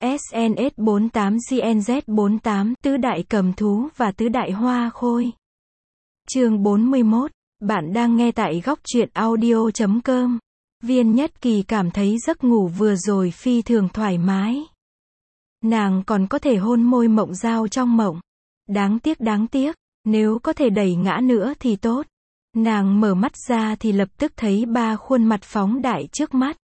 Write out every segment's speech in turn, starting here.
SNS48 GNZ48 Tứ đại cầm thú và tứ đại hoa khôi. Chương 41. Bạn đang nghe tại góc truyện audio.com. Viên Nhất Kỳ cảm thấy giấc ngủ vừa rồi phi thường thoải mái. Nàng còn có thể hôn môi Mộng Dao trong mộng. Đáng tiếc, nếu có thể đẩy ngã nữa thì tốt. Nàng mở mắt ra thì lập tức thấy ba khuôn mặt phóng đại trước mắt.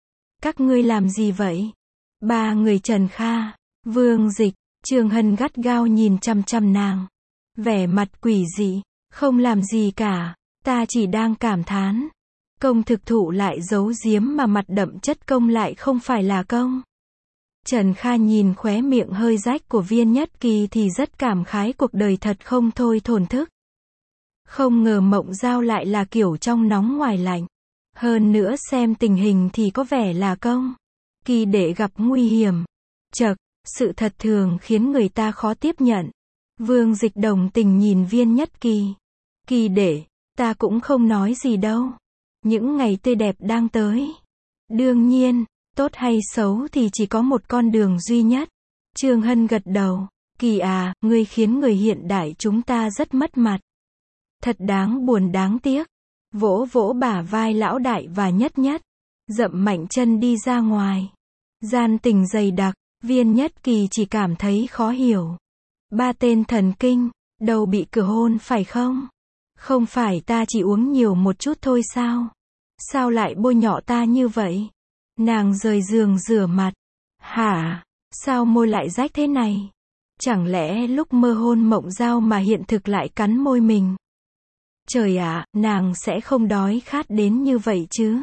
Các ngươi làm gì vậy? Ba người Trần Kha, Vương Dịch, Trường Hân gắt gao nhìn chằm chằm nàng. Vẻ mặt quỷ dị, không làm gì cả, ta chỉ đang cảm thán. Công thực thụ lại giấu giếm mà mặt đậm chất công lại không phải là công. Trần Kha nhìn khóe miệng hơi rách của Viên Nhất Kỳ thì rất cảm khái cuộc đời thật không thôi thổn thức. Không ngờ Mộng Dao lại là kiểu trong nóng ngoài lạnh. Hơn nữa xem tình hình thì có vẻ là công. Kỳ đệ gặp nguy hiểm. Chậc, sự thật thường khiến người ta khó tiếp nhận. Vương Dịch đồng tình nhìn Viên Nhất Kỳ. Kỳ đệ, ta cũng không nói gì đâu. Những ngày tươi đẹp đang tới. Đương nhiên, tốt hay xấu thì chỉ có một con đường duy nhất. Trường Hân gật đầu. Kỳ à, ngươi khiến người hiện đại chúng ta rất mất mặt. Thật đáng buồn đáng tiếc. Vỗ vỗ bả vai lão đại và Nhất Nhất. Dậm mạnh chân đi ra ngoài. Gian tình dày đặc, Viên Nhất Kỳ chỉ cảm thấy khó hiểu. Ba tên thần kinh, đầu bị cửa hôn phải không? Không phải ta chỉ uống nhiều một chút thôi sao? Sao lại bôi nhọ ta như vậy? Nàng rời giường rửa mặt. Hả? Sao môi lại rách thế này? Chẳng lẽ lúc mơ hôn Mộng Dao mà hiện thực lại cắn môi mình? Trời ạ, nàng sẽ không đói khát đến như vậy chứ?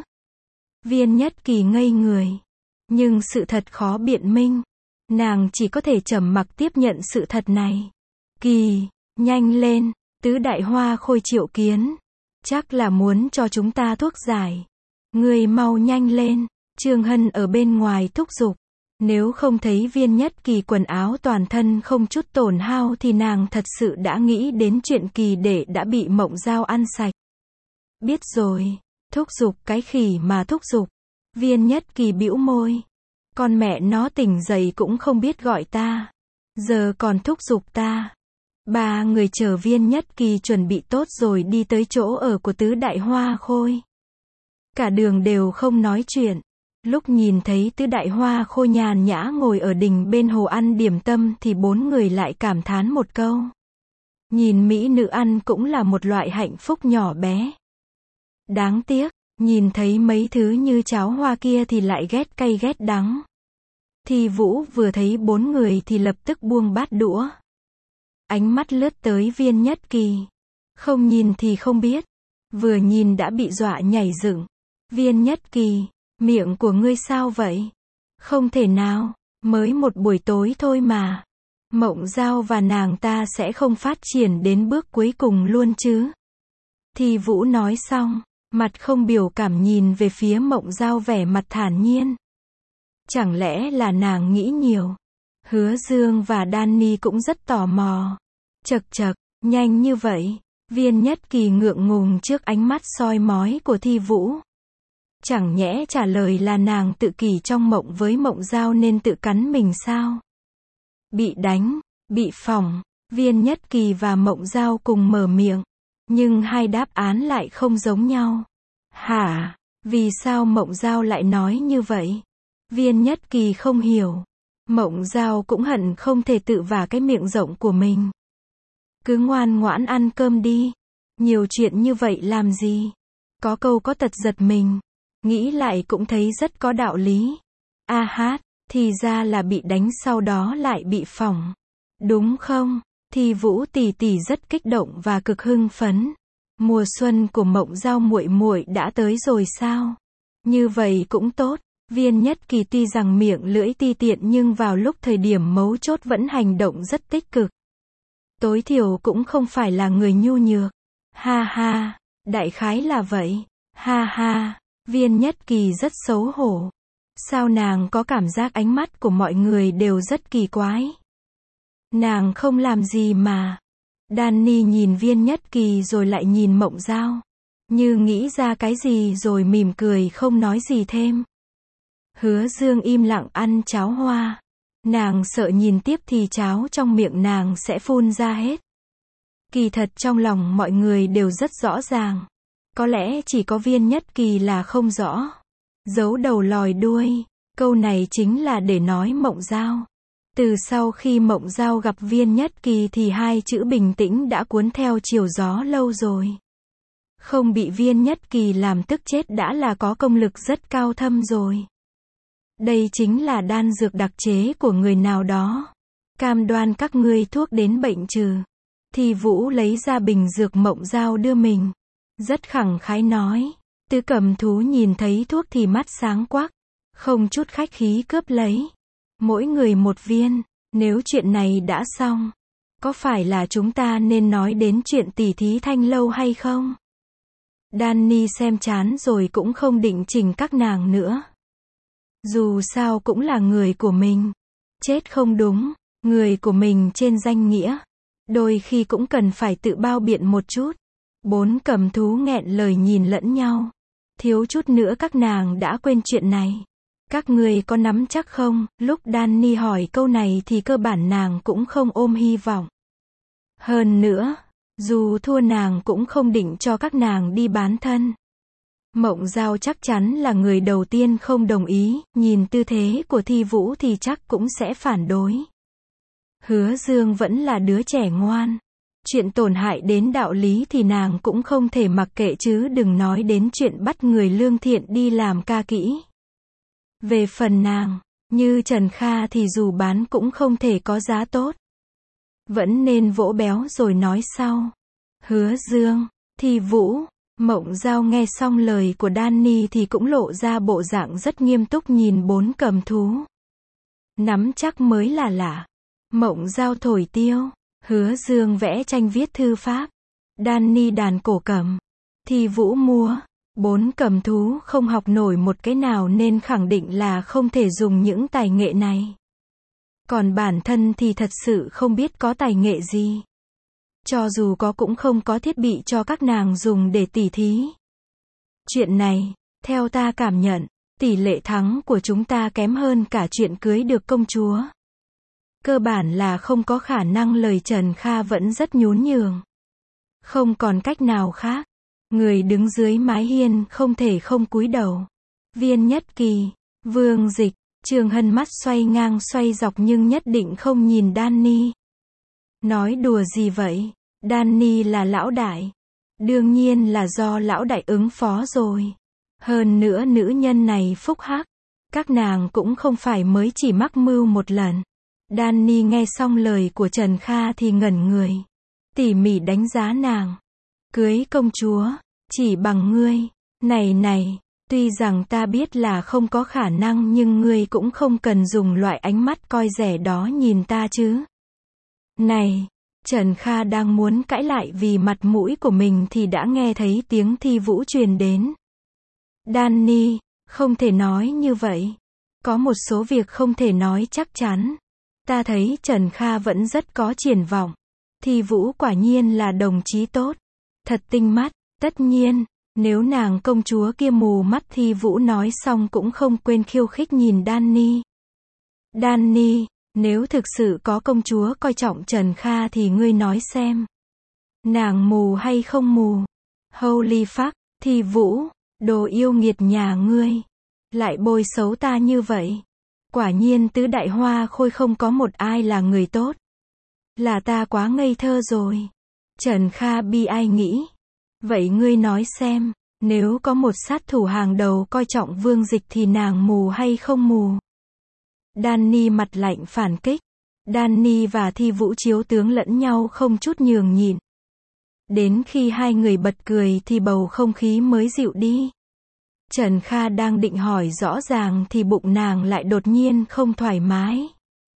Viên Nhất Kỳ ngây người. Nhưng sự thật khó biện minh. Nàng chỉ có thể trầm mặc tiếp nhận sự thật này. Kỳ, nhanh lên, tứ đại hoa khôi triệu kiến. Chắc là muốn cho chúng ta thuốc giải. Ngươi mau nhanh lên. Trường Hân ở bên ngoài thúc giục. Nếu không thấy Viên Nhất Kỳ quần áo toàn thân không chút tổn hao thì nàng thật sự đã nghĩ đến chuyện Kỳ đệ đã bị Mộng Dao ăn sạch. Biết rồi, thúc giục cái khỉ mà thúc giục. Viên Nhất Kỳ bĩu môi. Con mẹ nó tỉnh dậy cũng không biết gọi ta. Giờ còn thúc giục ta. Ba người chờ Viên Nhất Kỳ chuẩn bị tốt rồi đi tới chỗ ở của tứ đại hoa khôi. Cả đường đều không nói chuyện. Lúc nhìn thấy tứ đại hoa khôi nhàn nhã ngồi ở đình bên hồ ăn điểm tâm thì bốn người lại cảm thán một câu. Nhìn mỹ nữ ăn cũng là một loại hạnh phúc nhỏ bé. Đáng tiếc, nhìn thấy mấy thứ như cháo hoa kia thì lại ghét cay ghét đắng. Thi Vũ vừa thấy bốn người thì lập tức buông bát đũa. Ánh mắt lướt tới Viên Nhất Kỳ. Không nhìn thì không biết. Vừa nhìn đã bị dọa nhảy dựng. Viên Nhất Kỳ, miệng của ngươi sao vậy? Không thể nào, mới một buổi tối thôi mà. Mộng Dao và nàng ta sẽ không phát triển đến bước cuối cùng luôn chứ? Thi Vũ nói xong, mặt không biểu cảm nhìn về phía Mộng Dao vẻ mặt thản nhiên. Chẳng lẽ là nàng nghĩ nhiều? Hứa Dương và Danny cũng rất tò mò. Chậc, nhanh như vậy. Viên Nhất Kỳ ngượng ngùng trước ánh mắt soi mói của Thi Vũ. Chẳng nhẽ trả lời là nàng tự kỷ trong mộng với Mộng Dao nên tự cắn mình sao? Bị đánh, bị phỏng, Viên Nhất Kỳ và Mộng Dao cùng mở miệng. Nhưng hai đáp án lại không giống nhau. Hả? Vì sao Mộng Dao lại nói như vậy? Viên Nhất Kỳ không hiểu. Mộng Dao cũng hận không thể tự vả cái miệng rộng của mình. Cứ ngoan ngoãn ăn cơm đi. Nhiều chuyện như vậy làm gì? Có câu có tật giật mình. Nghĩ lại cũng thấy rất có đạo lý. A hát, thì ra là bị đánh sau đó lại bị phỏng. Đúng không? Thì Vũ tỷ tỷ rất kích động và cực hưng phấn. Mùa xuân của Mộng Dao muội muội đã tới rồi sao? Như vậy cũng tốt. Viên Nhất Kỳ tuy rằng miệng lưỡi ti tiện nhưng vào lúc thời điểm mấu chốt vẫn hành động rất tích cực. Tối thiểu cũng không phải là người nhu nhược. Ha ha, đại khái là vậy. Ha ha, Viên Nhất Kỳ rất xấu hổ. Sao nàng có cảm giác ánh mắt của mọi người đều rất kỳ quái? Nàng không làm gì mà. Danny nhìn Viên Nhất Kỳ rồi lại nhìn Mộng Dao. Như nghĩ ra cái gì rồi mỉm cười không nói gì thêm. Hứa Dương im lặng ăn cháo hoa. Nàng sợ nhìn tiếp thì cháo trong miệng nàng sẽ phun ra hết. Kỳ thật trong lòng mọi người đều rất rõ ràng. Có lẽ chỉ có Viên Nhất Kỳ là không rõ. Giấu đầu lòi đuôi. Câu này chính là để nói Mộng Giao. Từ sau khi Mộng Giao gặp Viên Nhất Kỳ thì hai chữ bình tĩnh đã cuốn theo chiều gió lâu rồi. Không bị Viên Nhất Kỳ làm tức chết đã là có công lực rất cao thâm rồi. Đây chính là đan dược đặc chế của người nào đó. Cam đoan các ngươi thuốc đến bệnh trừ. Thì Vũ lấy ra bình dược Mộng Giao đưa mình. Rất khẳng khái nói. Tứ Cầm Thú nhìn thấy thuốc thì mắt sáng quắc. Không chút khách khí cướp lấy. Mỗi người một viên. Nếu chuyện này đã xong, có phải là chúng ta nên nói đến chuyện tỉ thí thanh lâu hay không? Danny xem chán rồi cũng không định chỉnh các nàng nữa. Dù sao cũng là người của mình. Chết không đúng. Người của mình trên danh nghĩa. Đôi khi cũng cần phải tự bao biện một chút. Bốn cầm thú nghẹn lời nhìn lẫn nhau. Thiếu chút nữa các nàng đã quên chuyện này. Các người có nắm chắc không? Lúc Danny hỏi câu này thì cơ bản nàng cũng không ôm hy vọng. Hơn nữa, dù thua nàng cũng không định cho các nàng đi bán thân. Mộng Giao chắc chắn là người đầu tiên không đồng ý, nhìn tư thế của Thi Vũ thì chắc cũng sẽ phản đối. Hứa Dương vẫn là đứa trẻ ngoan. Chuyện tổn hại đến đạo lý thì nàng cũng không thể mặc kệ chứ đừng nói đến chuyện bắt người lương thiện đi làm ca kỹ. Về phần nàng, như Trần Kha thì dù bán cũng không thể có giá tốt. Vẫn nên vỗ béo rồi nói sau. Hứa Dương, Thi Vũ, Mộng Giao nghe xong lời của Danny thì cũng lộ ra bộ dạng rất nghiêm túc nhìn bốn cầm thú. Nắm chắc mới là lạ. Mộng Giao thổi tiêu, Hứa Dương vẽ tranh viết thư pháp, Danny đàn cổ cầm, Thi Vũ múa. Bốn cầm thú không học nổi một cái nào nên khẳng định là không thể dùng những tài nghệ này. Còn bản thân thì thật sự không biết có tài nghệ gì. Cho dù có cũng không có thiết bị cho các nàng dùng để tỉ thí. Chuyện này, theo ta cảm nhận, tỷ lệ thắng của chúng ta kém hơn cả chuyện cưới được công chúa. Cơ bản là không có khả năng, lời Trần Kha vẫn rất nhún nhường. Không còn cách nào khác. Người đứng dưới mái hiên không thể không cúi đầu. Viên Nhất Kỳ, Vương Dịch, Trường Hân mắt xoay ngang xoay dọc nhưng nhất định không nhìn Danny. Nói đùa gì vậy? Danny là lão đại. Đương nhiên là do lão đại ứng phó rồi. Hơn nữa nữ nhân này phúc hắc. Các nàng cũng không phải mới chỉ mắc mưu một lần. Danny nghe xong lời của Trần Kha thì ngẩn người. Tỉ mỉ đánh giá nàng. Cưới công chúa, chỉ bằng ngươi. Này, tuy rằng ta biết là không có khả năng nhưng ngươi cũng không cần dùng loại ánh mắt coi rẻ đó nhìn ta chứ. Này, Trần Kha đang muốn cãi lại vì mặt mũi của mình thì đã nghe thấy tiếng Thi Vũ truyền đến. Danny, không thể nói như vậy. Có một số việc không thể nói chắc chắn. Ta thấy Trần Kha vẫn rất có triển vọng. Thi Vũ quả nhiên là đồng chí tốt. Thật tinh mắt, tất nhiên, nếu nàng công chúa kia mù mắt. Thi Vũ nói xong cũng không quên khiêu khích nhìn Danny. Danny, nếu thực sự có công chúa coi trọng Trần Kha thì ngươi nói xem. Nàng mù hay không mù? Holy fuck, Thi Vũ, đồ yêu nghiệt nhà ngươi. Lại bôi xấu ta như vậy. Quả nhiên tứ đại hoa khôi không có một ai là người tốt. Là ta quá ngây thơ rồi. Trần Kha bi ai nghĩ. Vậy ngươi nói xem, nếu có một sát thủ hàng đầu coi trọng Vương Dịch thì nàng mù hay không mù? Danny mặt lạnh phản kích. Danny và Thi Vũ chiếu tướng lẫn nhau không chút nhường nhịn. Đến khi hai người bật cười thì bầu không khí mới dịu đi. Trần Kha đang định hỏi rõ ràng thì bụng nàng lại đột nhiên không thoải mái.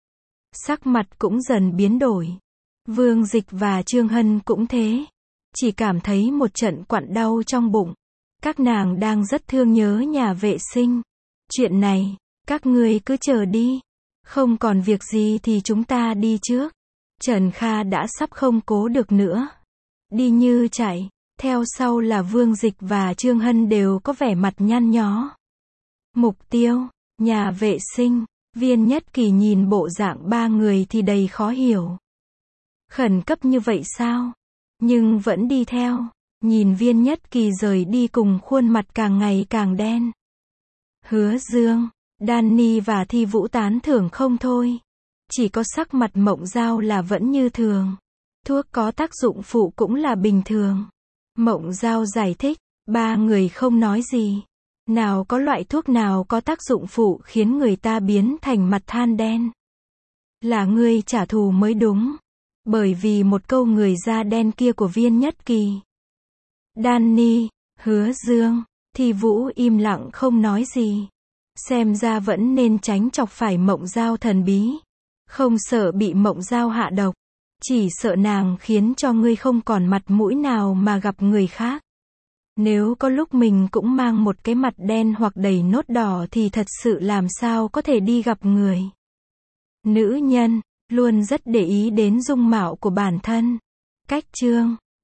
Sắc mặt cũng dần biến đổi. Vương Dịch và Trương Hân cũng thế. Chỉ cảm thấy một trận quặn đau trong bụng. Các nàng đang rất thương nhớ nhà vệ sinh. Chuyện này, các ngươi cứ chờ đi. Không còn việc gì thì chúng ta đi trước. Trần Kha đã sắp không cố được nữa. Đi như chạy. Theo sau là Vương Dịch và Trương Hân đều có vẻ mặt nhăn nhó. Mục tiêu, nhà vệ sinh. Viên Nhất Kỳ nhìn bộ dạng ba người thì đầy khó hiểu. Khẩn cấp như vậy sao? Nhưng vẫn đi theo. Nhìn Viên Nhất Kỳ rời đi cùng khuôn mặt càng ngày càng đen. Hứa Dương, Danny và Thi Vũ tán thưởng không thôi. Chỉ có sắc mặt Mộng Giao là vẫn như thường. Thuốc có tác dụng phụ cũng là bình thường. Mộng Giao giải thích, ba người không nói gì. Nào có loại thuốc nào có tác dụng phụ khiến người ta biến thành mặt than đen. Là ngươi trả thù mới đúng. Bởi vì một câu người da đen kia của Viên Nhất Kỳ. Danny, Hứa Dương, Thi Vũ im lặng không nói gì. Xem ra vẫn nên tránh chọc phải Mộng Giao thần bí. Không sợ bị Mộng Giao hạ độc. Chỉ sợ nàng khiến cho ngươi không còn mặt mũi nào mà gặp người khác. Nếu có lúc mình cũng mang một cái mặt đen hoặc đầy nốt đỏ thì thật sự làm sao có thể đi gặp người. Nữ nhân, luôn rất để ý đến dung mạo của bản thân. Cách chương